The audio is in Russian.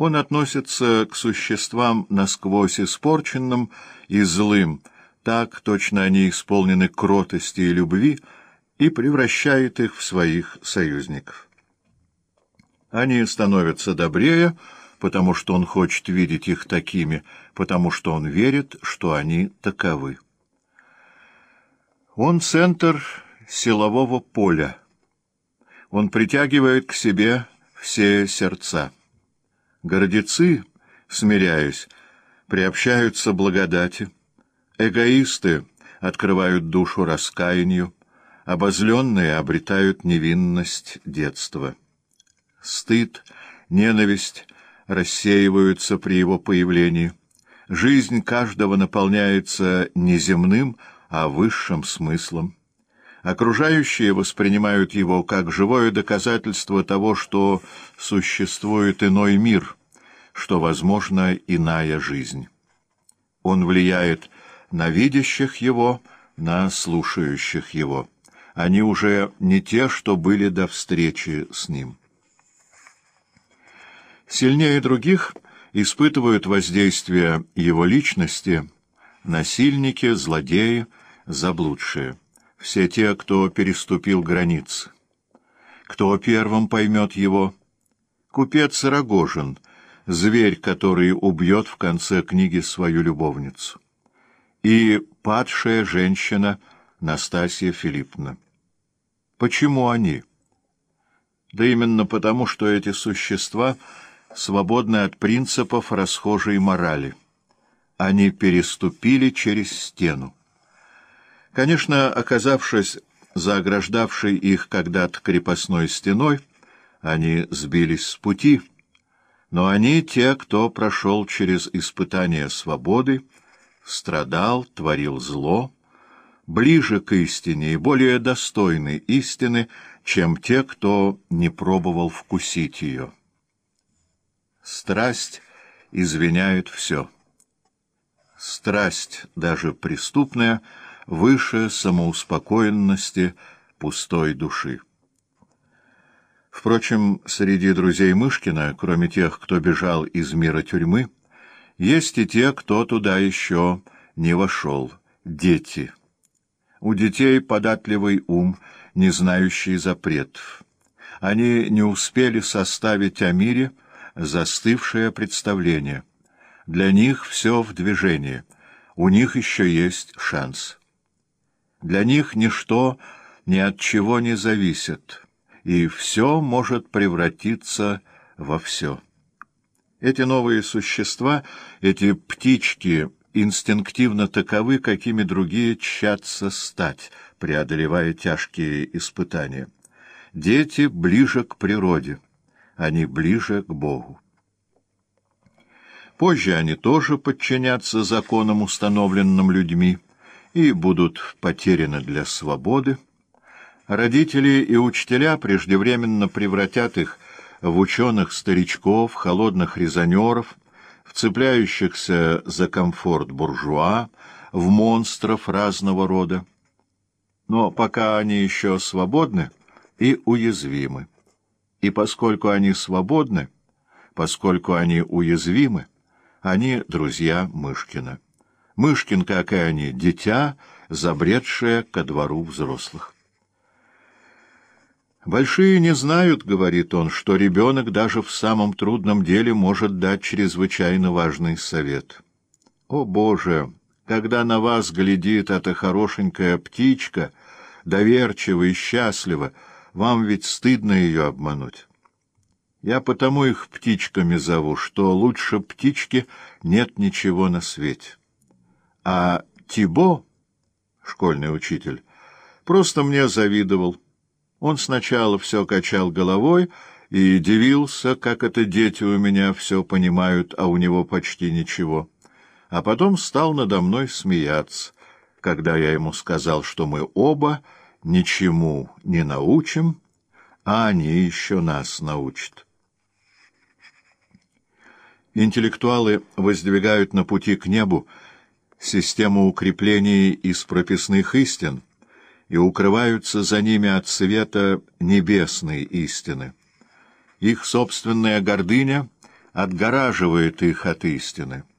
Он относится к существам насквозь испорченным и злым, так точно они исполнены кротости и любви, и превращает их в своих союзников. Они становятся добрее, потому что он хочет видеть их такими, потому что он верит, что они таковы. Он центр силового поля. Он притягивает к себе все сердца. Гордецы, смиряясь, приобщаются благодати. Эгоисты открывают душу раскаянию. Обозленные обретают невинность детства. Стыд, ненависть рассеиваются при его появлении. Жизнь каждого наполняется не земным, а высшим смыслом. Окружающие воспринимают его как живое доказательство того, что существует иной мир, что возможна иная жизнь. Он влияет на видящих его, на слушающих его. Они уже не те, что были до встречи с ним. Сильнее других испытывают воздействие его личности насильники, злодеи, заблудшие. Все те, кто переступил границы. Кто первым поймет его? Купец Рогожин, зверь, который убьет в конце книги свою любовницу. И падшая женщина Настасья Филипповна. Почему они? Да именно потому, что эти существа свободны от принципов расхожей морали. Они переступили через стену. Конечно, оказавшись за ограждавшей их когда-то крепостной стеной, они сбились с пути, но они те, кто прошел через испытание свободы, страдал, творил зло, ближе к истине и более достойны истины, чем те, кто не пробовал вкусить ее. Страсть извиняет все. Страсть, даже преступная, выше самоуспокоенности пустой души. Впрочем, среди друзей Мышкина, кроме тех, кто бежал из мира тюрьмы, есть и те, кто туда еще не вошел — дети. У детей податливый ум, не знающий запретов. Они не успели составить о мире застывшее представление. Для них все в движении, у них еще есть шанс. Для них ничто ни от чего не зависит, и все может превратиться во все. Эти новые существа, эти птички, инстинктивно таковы, какими другие тщатся стать, преодолевая тяжкие испытания. Дети ближе к природе, они ближе к Богу. Позже они тоже подчинятся законам, установленным людьми, и будут потеряны для свободы. Родители и учителя преждевременно превратят их в ученых-старичков, холодных резонеров, в цепляющихся за комфорт буржуа, в монстров разного рода. Но пока они еще свободны и уязвимы. И поскольку они свободны, поскольку они уязвимы, они друзья Мышкина. Мышкин, как и они, дитя, забредшее ко двору взрослых. «Большие не знают, — говорит он, — что ребенок даже в самом трудном деле может дать чрезвычайно важный совет. О, Боже! Когда на вас глядит эта хорошенькая птичка, доверчиво и счастливо, вам ведь стыдно ее обмануть. Я потому их птичками зову, что лучше птички нет ничего на свете. А Тибо, школьный учитель, просто мне завидовал. Он сначала все качал головой и дивился, как это дети у меня все понимают, а у него почти ничего. А потом стал надо мной смеяться, когда я ему сказал, что мы оба ничему не научим, а они еще нас научат. Интеллектуалы воздвигают на пути к небу систему укреплений из прописных истин и укрываются за ними от света небесной истины. Их собственная гордыня отгораживает их от истины.